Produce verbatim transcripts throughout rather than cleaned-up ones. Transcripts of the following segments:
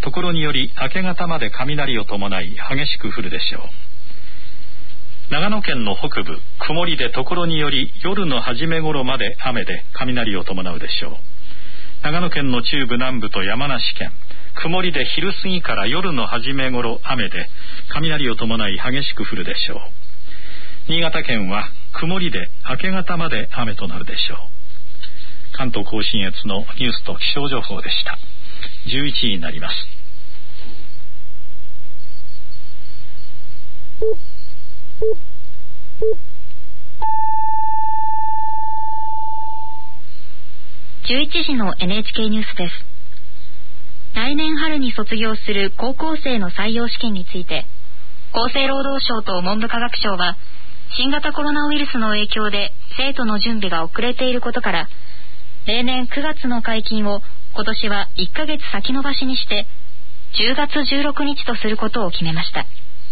ところにより明け方まで雷を伴い激しく降るでしょう。長野県の北部、曇りでところにより夜の初め頃まで雨で雷を伴うでしょう。長野県の中部南部と山梨県、曇りで昼過ぎから夜の初め頃雨で雷を伴い激しく降るでしょう。新潟県は曇りで明け方まで雨となるでしょう。関東甲信越のニュースと気象情報でした。じゅういちじになります。 じゅういちじの エヌエイチケー ニュースです。来年春に卒業する高校生の採用試験について、厚生労働省と文部科学省は、新型コロナウイルスの影響で生徒の準備が遅れていることから、例年くがつの解禁を今年はいっかげつ先延ばしにしてじゅうがつじゅうろくにちとすることを決めました。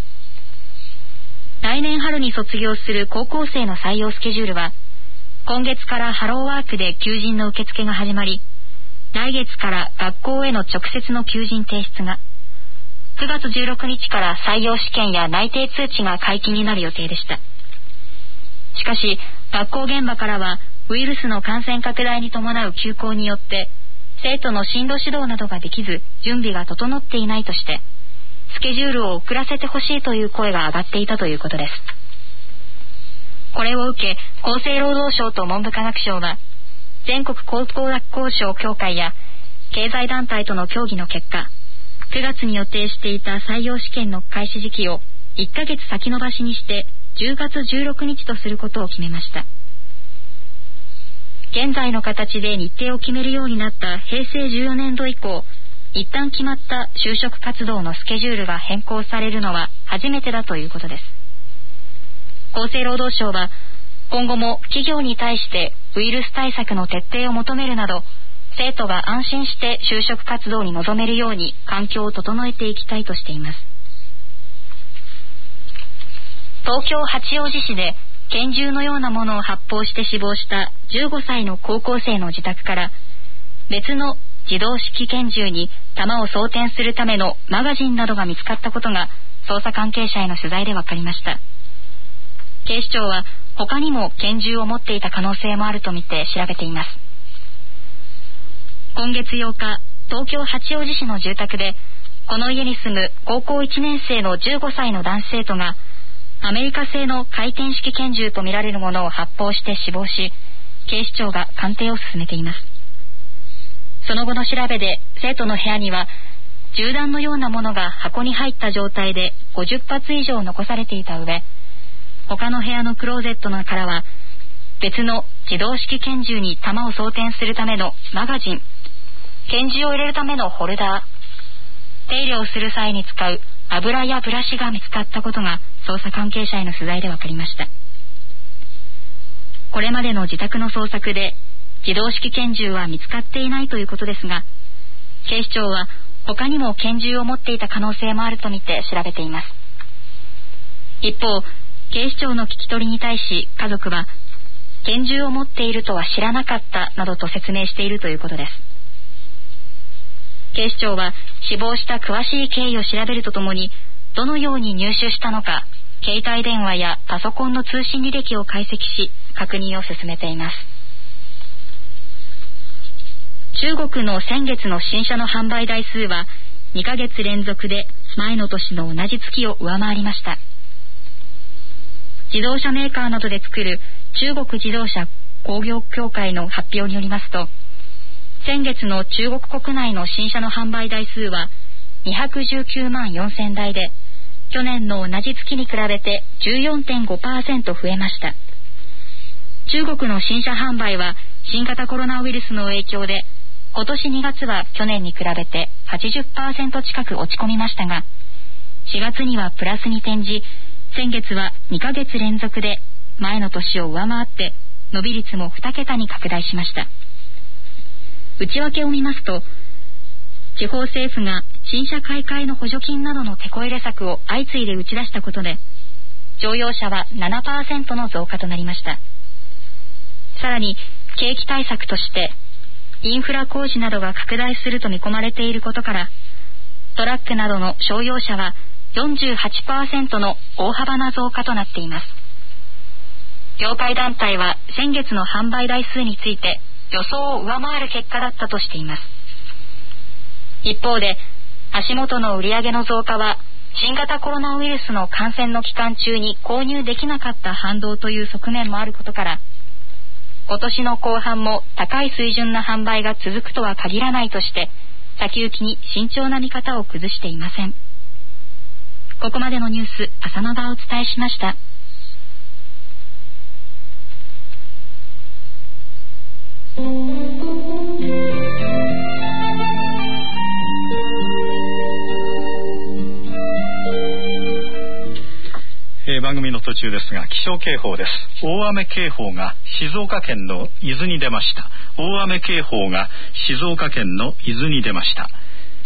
来年春に卒業する高校生の採用スケジュールは、今月からハローワークで求人の受付が始まり、来月から学校への直接の求人提出が、くがつじゅうろくにちから採用試験や内定通知が解禁になる予定でした。しかし、学校現場からはウイルスの感染拡大に伴う休校によって生徒の進路指導などができず準備が整っていないとして、スケジュールを遅らせてほしいという声が上がっていたということです。これを受け、厚生労働省と文部科学省は、全国高校学校長協会や経済団体との協議の結果、くがつに予定していた採用試験の開始時期をいっかげつ先延ばしにしてじゅうがつじゅうろくにちとすることを決めました。現在の形で日程を決めるようになったへいせいじゅうよねんど以降、一旦決まった就職活動のスケジュールが変更されるのは初めてだということです。厚生労働省は、今後も企業に対してウイルス対策の徹底を求めるなど、生徒が安心して就職活動に臨めるように環境を整えていきたいとしています。東京八王子市で拳銃のようなものを発砲して死亡したじゅうごさいの高校生の自宅から、別の自動式拳銃に弾を装填するためのマガジンなどが見つかったことが捜査関係者への取材で分かりました。警視庁は他にも拳銃を持っていた可能性もあるとみて調べています。今月ようか、東京八王子市の住宅で、この家に住む高校いちねんせいのじゅうごさいの男子生徒が、アメリカ製の回転式拳銃とみられるものを発砲して死亡し、警視庁が鑑定を進めています。その後の調べで、生徒の部屋には銃弾のようなものが箱に入った状態でごじゅっぱつ以上残されていた上、他の部屋のクローゼットからは別の自動式拳銃に弾を装填するためのマガジン、拳銃を入れるためのホルダー、手入れをする際に使う油やブラシが見つかったことが捜査関係者への取材で分かりました。これまでの自宅の捜索で自動式拳銃は見つかっていないということですが、警視庁は他にも拳銃を持っていた可能性もあるとみて調べています。一方、警視庁の聞き取りに対し家族は、拳銃を持っているとは知らなかったなどと説明しているということです。警視庁は死亡した詳しい経緯を調べるとともに、どのように入手したのか、携帯電話やパソコンの通信履歴を解析し確認を進めています。中国の先月の新車の販売台数はにかげつ連続で前の年の同じ月を上回りました。自動車メーカーなどで作る中国自動車工業協会の発表によりますと、先月の中国国内の新車の販売台数はにひゃくじゅうきゅうまんよんせんだいで、去年の同じ月に比べて じゅうよんてんごパーセント 増えました。中国の新車販売は新型コロナウイルスの影響で、今年にがつは去年に比べて はちじゅっパーセント 近く落ち込みましたが、しがつにはプラスに転じ、先月はにかげつ連続で前の年を上回って伸び率もにけたに拡大しました。内訳を見ますと、地方政府が新車買い替えの補助金などのテこ入れ策を相次いで打ち出したことで、乗用車は ななパーセント の増加となりました。さらに景気対策としてインフラ工事などが拡大すると見込まれていることから、 トラックなどの商用車は よんじゅうはちパーセント の大幅な増加となっています。業界団体は先月の販売台数について予想を上回る結果だったとしています。一方で足元の売上の増加は新型コロナウイルスの感染の期間中に購入できなかった反動という側面もあることから、今年の後半も高い水準な販売が続くとは限らないとして、先行きに慎重な見方を崩していません。ここまでのニュース、浅野がお伝えしました。 えー、番組の途中ですが、気象警報です。大雨警報が静岡県の伊豆に出ました。大雨警報が静岡県の伊豆に出ました。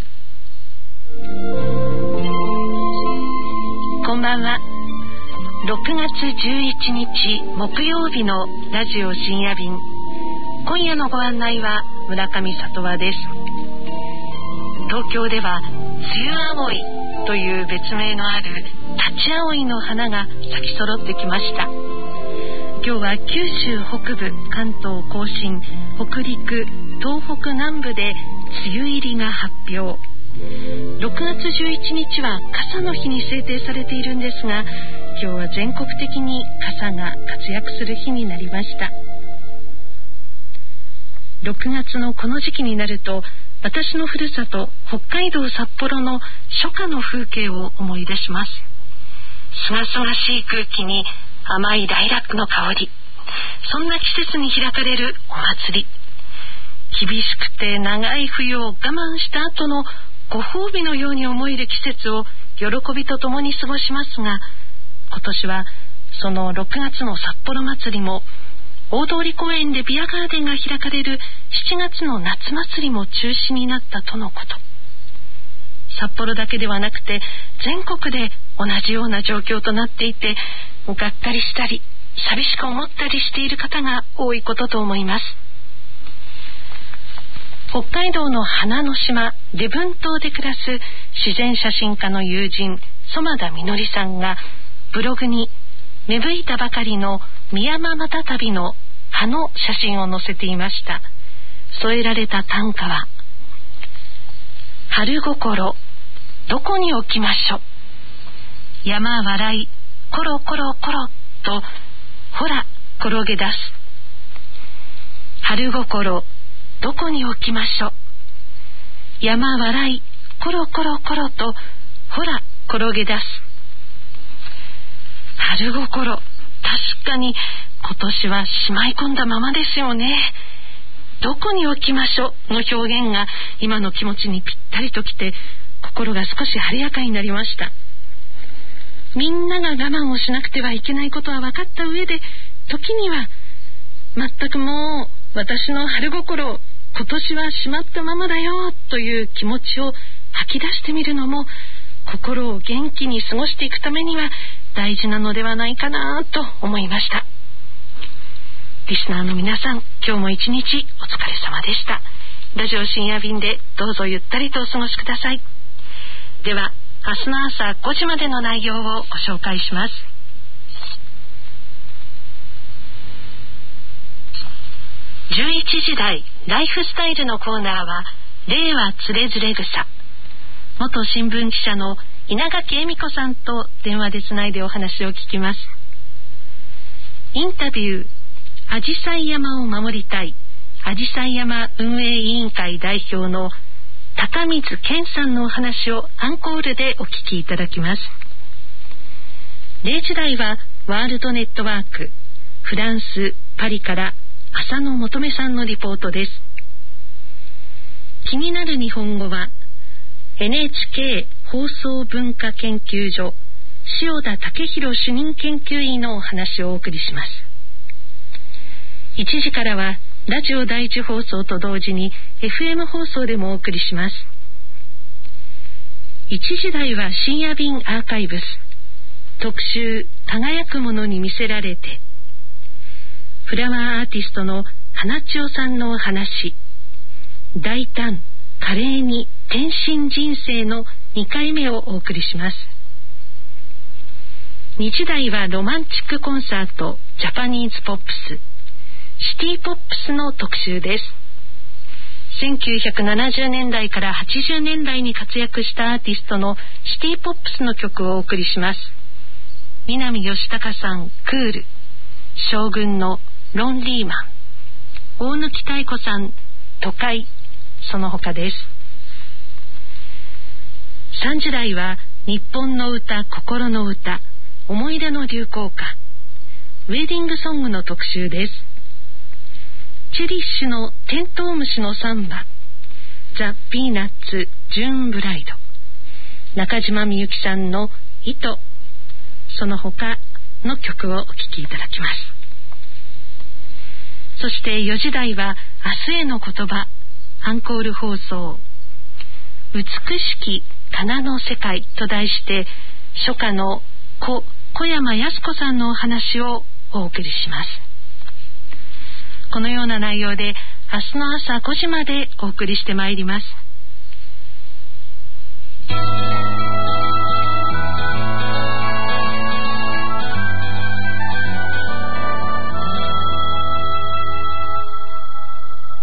こんばんは。ろくがつじゅういちにち木曜日のラジオ深夜便、今夜のご案内は村上里和です。東京では梅雨葵という別名のある立ち葵の花が咲き揃ってきました。今日は九州北部、関東甲信、北陸、東北南部で梅雨入りが発表。ろくがつじゅういちにちは傘の日に制定されているんですが、今日は全国的に傘が活躍する日になりました。ろくがつのこの時期になると、私のふるさと北海道札幌の初夏の風景を思い出します。すがすがしい空気に甘いライラックの香り、そんな季節に開かれるお祭り。厳しくて長い冬を我慢した後のご褒美のように思える季節を喜びとともに過ごしますが、今年はそのろくがつの札幌祭りも大通公園でビアガーデンが開かれるしちがつの夏祭りも中止になったとのこと。札幌だけではなくて全国で同じような状況となっていて、がっかりしたり寂しく思ったりしている方が多いことと思います。北海道の花の島礼文島で暮らす自然写真家の友人園田みのりさんがブログに芽吹いたばかりのミヤママタタビの葉の写真を載せていました。添えられた短歌は、春心どこに置きましょ、山笑いコロコロコロとほら転げ出す。春心どこに置きましょ、山笑いコロコロコロとほら転げ出す。春心、確かに今年はしまい込んだままですよね。どこに置きましょうの表現が今の気持ちにぴったりときて、心が少し晴れやかになりました。みんなが我慢をしなくてはいけないことは分かった上で、時には全くもう私の春心、今年はしまったままだよという気持ちを吐き出してみるのも、心を元気に過ごしていくためには大事なのではないかなと思いました。リスナーの皆さん、今日も一日お疲れ様でした。ラジオ深夜便でどうぞゆったりとお過ごしください。では明日の朝ごじまでの内容をご紹介します。じゅういちじ台ライフスタイルのコーナーは、令和つれづれ草、元新聞記者の稲垣恵美子さんと電話でつないでお話を聞きます。インタビュー、あじさい山を守りたいあじさい山運営委員会代表の高水健さんのお話をアンコールでお聞きいただきます。れいじ台はワールドネットワーク、フランス・パリから浅野求さんのリポートです。気になる日本語は エヌエイチケー 放送文化研究所塩田武博主任研究員のお話をお送りします。いちじからはラジオ第一放送と同時に エフエム 放送でもお送りします。いちじ台は深夜便アーカイブス、特集輝くものに魅せられて、フラワーアーティストの花千代さんのお話、大胆華麗に転身人生のにかいめをお送りします。にじ台はロマンチックコンサートジャパニーズポップス、シティポップスの特集です。せんきゅうひゃくななじゅうねんだいからはちじゅうねんだいに活躍したアーティストのシティポップスの曲をお送りします。南義孝さんクール、将軍のロンリーマン、大貫妙子さん都会、その他です。さんじ台は日本の歌、心の歌、思い出の流行歌、ウェディングソングの特集です。チェリッシュのテントウムシのサンバ、ザ・ピーナッツ、ジューンブライド、中島みゆきさんの糸、その他の曲をお聴きいただきます。そしてよじ台は明日への言葉、アンコール放送、美しき仮の世界と題して書家の小小山靖子さんのお話をお送りします。このような内容で明日の朝ごじまでお送りしてまいります。